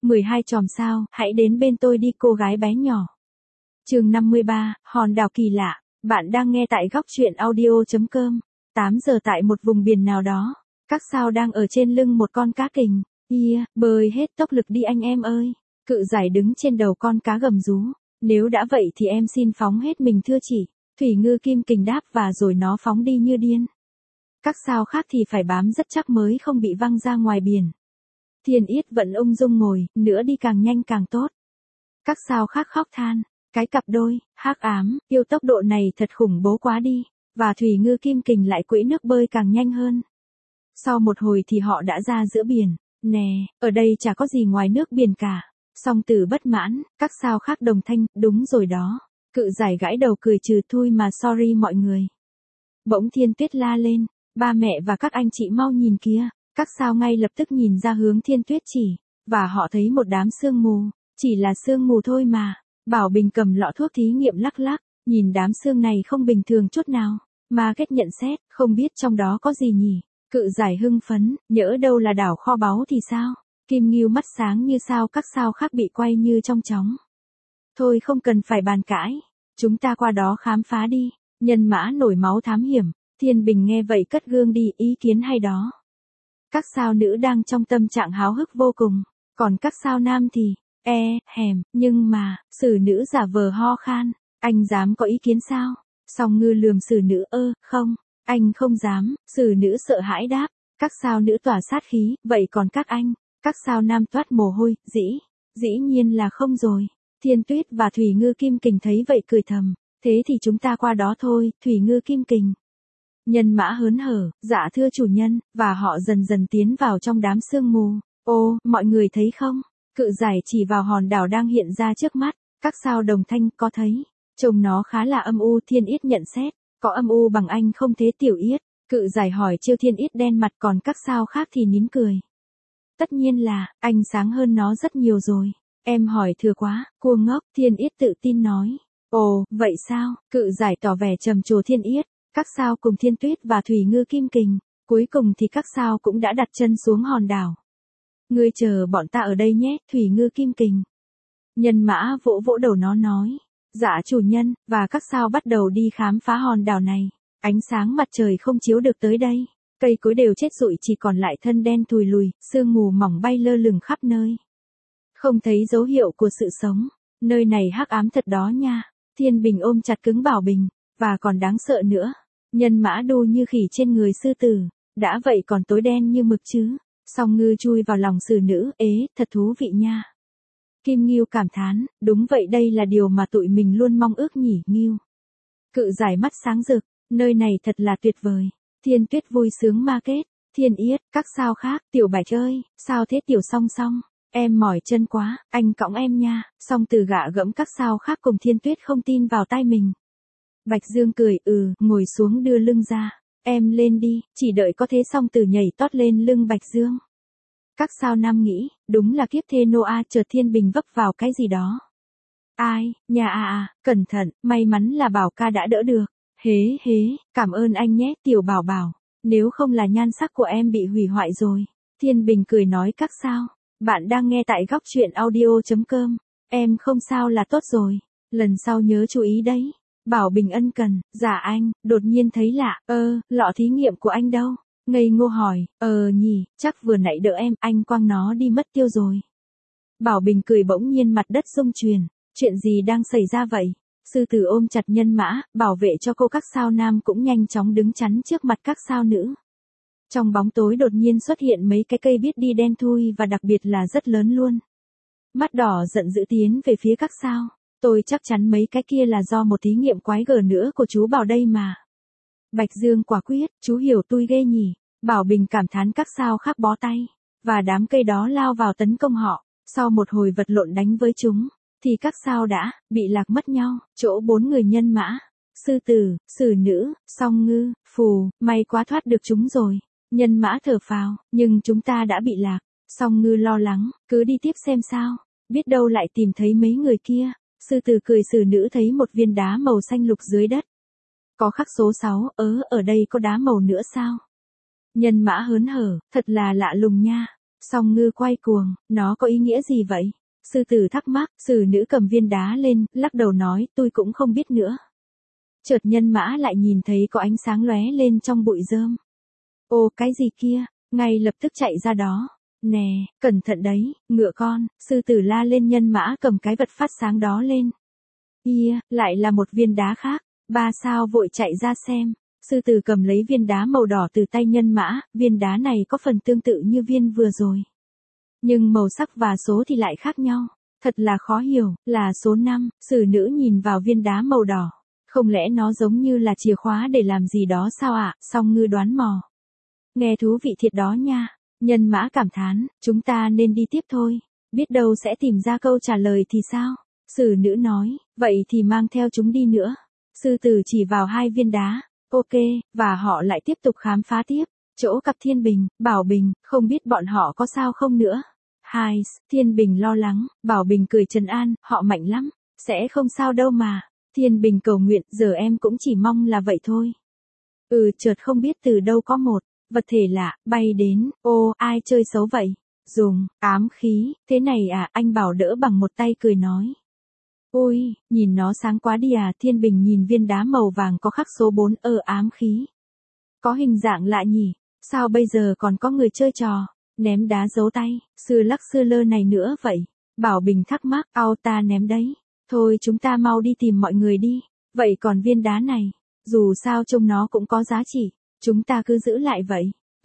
12 chòm sao, hãy đến bên tôi đi cô gái bé nhỏ. Chương 53, hòn đảo kỳ lạ. Bạn đang nghe tại góc truyện audio.com. 8 giờ tại một vùng biển nào đó, các sao đang ở trên lưng một con cá kình. Bơi hết tốc lực đi anh em ơi. Cự giải đứng trên đầu con cá gầm rú. Nếu đã vậy thì em xin phóng hết mình thưa chị. Thủy ngư kim kình đáp và rồi nó phóng đi như điên. Các sao khác thì phải bám rất chắc mới không bị văng ra ngoài biển. Thiên Yết vẫn ung dung ngồi, nữa đi càng nhanh càng tốt. Các sao khác khóc than, cái cặp đôi, hắc ám, yêu tốc độ này thật khủng bố quá đi, và thủy ngư kim kình lại quỹ nước bơi càng nhanh hơn. Sau một hồi thì họ đã ra giữa biển, nè, ở đây chả có gì ngoài nước biển cả. Song Tử bất mãn, các sao khác đồng thanh, đúng rồi đó. Cự giải gãi đầu cười trừ thui mà sorry mọi người. Bỗng Thiên Tuyết la lên, ba mẹ và các anh chị mau nhìn kia. Các sao ngay lập tức nhìn ra hướng Thiên Tuyết chỉ, và họ thấy một đám sương mù, chỉ là sương mù thôi mà. Bảo Bình cầm lọ thuốc thí nghiệm lắc lắc, nhìn đám sương này không bình thường chút nào, mà kết nhận xét, không biết trong đó có gì nhỉ. Cự giải hưng phấn, nhỡ đâu là đảo kho báu thì sao? Kim Ngưu mắt sáng như sao, các sao khác bị quay như trong chóng. Thôi không cần phải bàn cãi, chúng ta qua đó khám phá đi. Nhân mã nổi máu thám hiểm, Thiên Bình nghe vậy cất gương đi, ý kiến hay đó. Các sao nữ đang trong tâm trạng háo hức vô cùng, còn các sao nam thì, nhưng mà, sử nữ giả vờ ho khan, anh dám có ý kiến sao? Song Ngư lườm sử nữ, không, anh không dám, sử nữ sợ hãi đáp, các sao nữ tỏa sát khí, vậy còn các anh, các sao nam toát mồ hôi, dĩ nhiên là không rồi. Thiên Tuyết và Thủy Ngư Kim Kình thấy vậy cười thầm, thế thì chúng ta qua đó thôi, Thủy Ngư Kim Kình. Nhân mã hớn hở, dạ thưa chủ nhân, và họ dần dần tiến vào trong đám sương mù. Ô, mọi người thấy không? Cự giải chỉ vào hòn đảo đang hiện ra trước mắt, các sao đồng thanh có thấy. Trông nó khá là âm u. Thiên Yết nhận xét, có âm u bằng anh không thế Tiểu Yết? Cự giải hỏi trêu. Thiên Yết đen mặt, còn các sao khác thì nín cười. Tất nhiên là, anh sáng hơn nó rất nhiều rồi. Em hỏi thừa quá, cua ngốc. Thiên Yết tự tin nói. Ồ, vậy sao? Cự giải tỏ vẻ trầm trồ Thiên Yết. Các sao cùng Thiên Tuyết và Thủy Ngư Kim Kình, cuối cùng thì các sao cũng đã đặt chân xuống hòn đảo. Ngươi chờ bọn ta ở đây nhé, Thủy Ngư Kim Kình. Nhân mã vỗ vỗ đầu nó nói, dạ chủ nhân, và các sao bắt đầu đi khám phá hòn đảo này. Ánh sáng mặt trời không chiếu được tới đây, cây cối đều chết rụi, chỉ còn lại thân đen thùi lùi, sương mù mỏng bay lơ lửng khắp nơi. Không thấy dấu hiệu của sự sống, nơi này hắc ám thật đó nha. Thiên Bình ôm chặt cứng Bảo Bình, và còn đáng sợ nữa. Nhân mã đu như khỉ trên người sư tử, đã vậy còn tối đen như mực chứ. Song Ngư chui vào lòng sử nữ, thật thú vị nha. Kim Ngưu cảm thán, đúng vậy, đây là điều mà tụi mình luôn mong ước nhỉ, Ngưu. Cự giải mắt sáng rực, nơi này thật là tuyệt vời. Thiên Tuyết vui sướng ma kết, Thiên Yết, các sao khác, Tiểu Bạch ơi, sao thế Tiểu Song Song, em mỏi chân quá, anh cõng em nha. Song Từ gạ gẫm các sao khác cùng Thiên Tuyết không tin vào tai mình. Bạch Dương cười, ngồi xuống đưa lưng ra, em lên đi, chỉ đợi có thế. Song Từ nhảy tót lên lưng Bạch Dương. Các sao nam nghĩ, đúng là kiếp thê Noa. Chợt Thiên Bình vấp vào cái gì đó. Ai, nhà cẩn thận, may mắn là Bảo ca đã đỡ được. Hế, cảm ơn anh nhé Tiểu Bảo Bảo, nếu không là nhan sắc của em bị hủy hoại rồi. Thiên Bình cười nói, các sao, bạn đang nghe tại góc truyện audio.com, em không sao là tốt rồi, lần sau nhớ chú ý đấy. Bảo Bình ân cần, dạ anh, đột nhiên thấy lạ, lọ thí nghiệm của anh đâu? Ngây ngô hỏi, nhỉ, chắc vừa nãy đỡ em, anh quăng nó đi mất tiêu rồi. Bảo Bình cười, bỗng nhiên mặt đất rung chuyển, chuyện gì đang xảy ra vậy? Sư tử ôm chặt nhân mã, bảo vệ cho cô. Các sao nam cũng nhanh chóng đứng chắn trước mặt các sao nữ. Trong bóng tối đột nhiên xuất hiện mấy cái cây biết đi đen thui, và đặc biệt là rất lớn luôn. Mắt đỏ giận dữ tiến về phía các sao. Tôi chắc chắn mấy cái kia là do một thí nghiệm quái gở nữa của chú Bảo đây mà. Bạch Dương quả quyết, chú hiểu tôi ghê nhỉ. Bảo Bình cảm thán. Các sao khác bó tay, và đám cây đó lao vào tấn công họ. Sau một hồi vật lộn đánh với chúng, thì các sao đã bị lạc mất nhau. Chỗ 4 người nhân mã, sư tử, sử nữ, Song Ngư, Phù, may quá thoát được chúng rồi. Nhân mã thở phào, nhưng chúng ta đã bị lạc. Song Ngư lo lắng, cứ đi tiếp xem sao, biết đâu lại tìm thấy mấy người kia. Sư tử cười, sử nữ thấy một viên đá màu xanh lục dưới đất. Có khắc số 6, ở đây có đá màu nữa sao? Nhân mã hớn hở, thật là lạ lùng nha. Song Ngư quay cuồng, nó có ý nghĩa gì vậy? Sư tử thắc mắc, sử nữ cầm viên đá lên, lắc đầu nói, tôi cũng không biết nữa. Chợt nhân mã lại nhìn thấy có ánh sáng lóe lên trong bụi rơm. Ô cái gì kia, ngay lập tức chạy ra đó. Nè, cẩn thận đấy, ngựa con, sư tử la lên nhân mã cầm cái vật phát sáng đó lên. Ia, lại là một viên đá khác, ba sao vội chạy ra xem. Sư tử cầm lấy viên đá màu đỏ từ tay nhân mã, viên đá này có phần tương tự như viên vừa rồi. Nhưng màu sắc và số thì lại khác nhau. Thật là khó hiểu, là số 5, sử nữ nhìn vào viên đá màu đỏ. Không lẽ nó giống như là chìa khóa để làm gì đó sao ạ? Song Ngư đoán mò. Nghe thú vị thiệt đó nha. Nhân mã cảm thán, chúng ta nên đi tiếp thôi. Biết đâu sẽ tìm ra câu trả lời thì sao? Sử nữ nói, vậy thì mang theo chúng đi nữa. Sư tử chỉ vào hai viên đá. Ok, và họ lại tiếp tục khám phá tiếp. Chỗ cặp Thiên Bình, Bảo Bình, không biết bọn họ có sao không nữa. Hai, Thiên Bình lo lắng, Bảo Bình cười trấn an, họ mạnh lắm. Sẽ không sao đâu mà. Thiên Bình cầu nguyện, giờ em cũng chỉ mong là vậy thôi. Chợt không biết từ đâu có một vật thể lạ, bay đến, ô, ai chơi xấu vậy? Dùng, ám khí, thế này à, anh Bảo đỡ bằng một tay cười nói. Ôi, nhìn nó sáng quá đi à, Thiên Bình nhìn viên đá màu vàng có khắc số 4, ám khí. Có hình dạng lạ nhỉ, sao bây giờ còn có người chơi trò, ném đá giấu tay, xưa lắc xưa lơ này nữa vậy? Bảo Bình thắc mắc, ao ta ném đấy. Thôi chúng ta mau đi tìm mọi người đi, vậy còn viên đá này, dù sao trông nó cũng có giá trị, chúng ta cứ giữ lại vậy.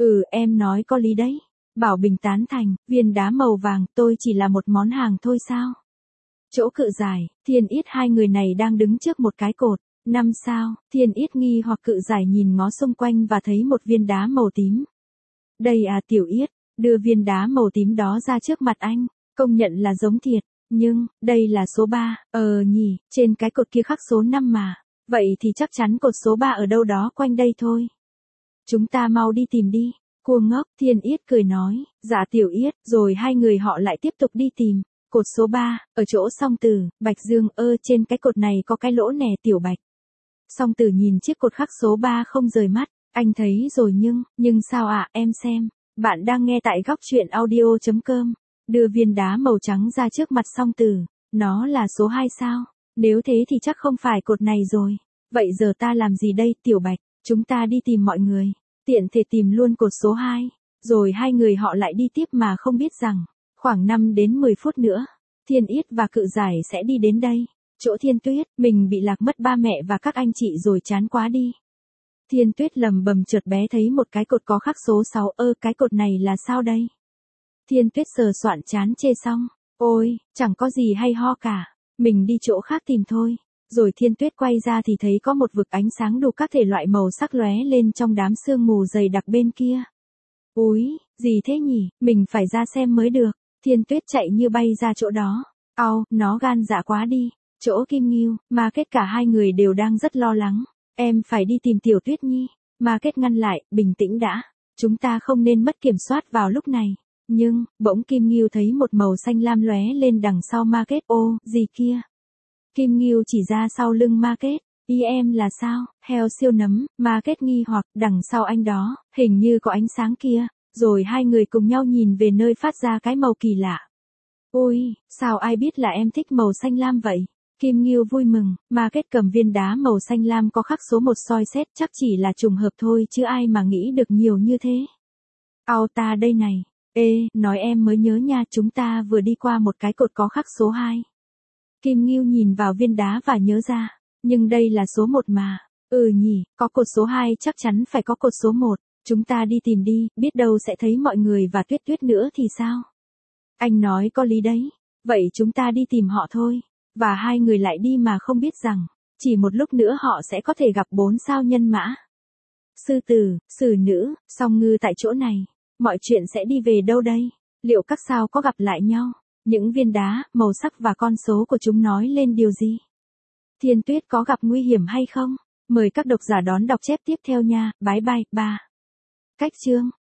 Em nói có lý đấy. Bảo Bình tán thành, viên đá màu vàng tôi chỉ là một món hàng thôi sao? Chỗ Cự Giải, Thiên Yết hai người này đang đứng trước một cái cột, 5 sao, Thiên Yết nghi hoặc Cự Giải nhìn ngó xung quanh và thấy một viên đá màu tím. Đây à Tiểu Yết, đưa viên đá màu tím đó ra trước mặt anh, công nhận là giống thiệt. Nhưng, đây là số 3, nhỉ, trên cái cột kia khắc số 5 mà. Vậy thì chắc chắn cột số 3 ở đâu đó quanh đây thôi. Chúng ta mau đi tìm đi. Cua ngốc, Thiên Yết cười nói, dạ Tiểu Yết, rồi hai người họ lại tiếp tục đi tìm. Cột số 3, ở chỗ Song Tử, Bạch Dương, trên cái cột này có cái lỗ nè Tiểu Bạch. Song Tử nhìn chiếc cột khắc số 3 không rời mắt, anh thấy rồi nhưng sao ạ, em xem. Bạn đang nghe tại góc truyện audio.com. Đưa viên đá màu trắng ra trước mặt Song Tử, nó là số 2 sao? Nếu thế thì chắc không phải cột này rồi. Vậy giờ ta làm gì đây, Tiểu Bạch? Chúng ta đi tìm mọi người, tiện thể tìm luôn cột số 2. Rồi hai người họ lại đi tiếp mà không biết rằng, khoảng 5 đến 10 phút nữa, Thiên Yết và Cự Giải sẽ đi đến đây. Chỗ Thiên Tuyết, mình bị lạc mất ba mẹ và các anh chị rồi chán quá đi. Thiên Tuyết lầm bầm chợt bé thấy một cái cột có khắc số 6, cái cột này là sao đây? Thiên Tuyết sờ soạn chán chê xong, ôi, chẳng có gì hay ho cả, mình đi chỗ khác tìm thôi. Rồi Thiên Tuyết quay ra thì thấy có một vực ánh sáng đủ các thể loại màu sắc lóe lên trong đám sương mù dày đặc bên kia. Úi, gì thế nhỉ, mình phải ra xem mới được. Thiên Tuyết chạy như bay ra chỗ đó. Nó gan dạ quá đi. Chỗ Kim Ngưu, mà kết cả hai người đều đang rất lo lắng. Em phải đi tìm Tiểu Tuyết Nhi. Mà kết ngăn lại, bình tĩnh đã. Chúng ta không nên mất kiểm soát vào lúc này. Nhưng, bỗng Kim Ngưu thấy một màu xanh lam lóe lên đằng sau Ma Kết. Ô, gì kia? Kim Ngưu chỉ ra sau lưng Ma Kết. Ý em là sao? Heo siêu nấm, Ma Kết nghi hoặc, đằng sau anh đó, hình như có ánh sáng kia. Rồi hai người cùng nhau nhìn về nơi phát ra cái màu kỳ lạ. Ôi, sao ai biết là em thích màu xanh lam vậy? Kim Ngưu vui mừng, Ma Kết cầm viên đá màu xanh lam có khắc số 1 soi xét, chắc chỉ là trùng hợp thôi chứ ai mà nghĩ được nhiều như thế. Ta đây này. Nói em mới nhớ nha, chúng ta vừa đi qua một cái cột có khắc số 2. Kim Ngưu nhìn vào viên đá và nhớ ra, nhưng đây là số 1 mà. Nhỉ, có cột số 2 chắc chắn phải có cột số 1. Chúng ta đi tìm đi, biết đâu sẽ thấy mọi người và Tuyết Tuyết nữa thì sao? Anh nói có lý đấy. Vậy chúng ta đi tìm họ thôi. Và hai người lại đi mà không biết rằng, chỉ một lúc nữa họ sẽ có thể gặp 4 sao nhân mã. Sư tử, sử nữ, Song Ngư tại chỗ này. Mọi chuyện sẽ đi về đâu đây? Liệu các sao có gặp lại nhau? Những viên đá, màu sắc và con số của chúng nói lên điều gì? Thiên Tuyết có gặp nguy hiểm hay không? Mời các độc giả đón đọc chép tiếp theo nha. Bye bye, 3. Cách chương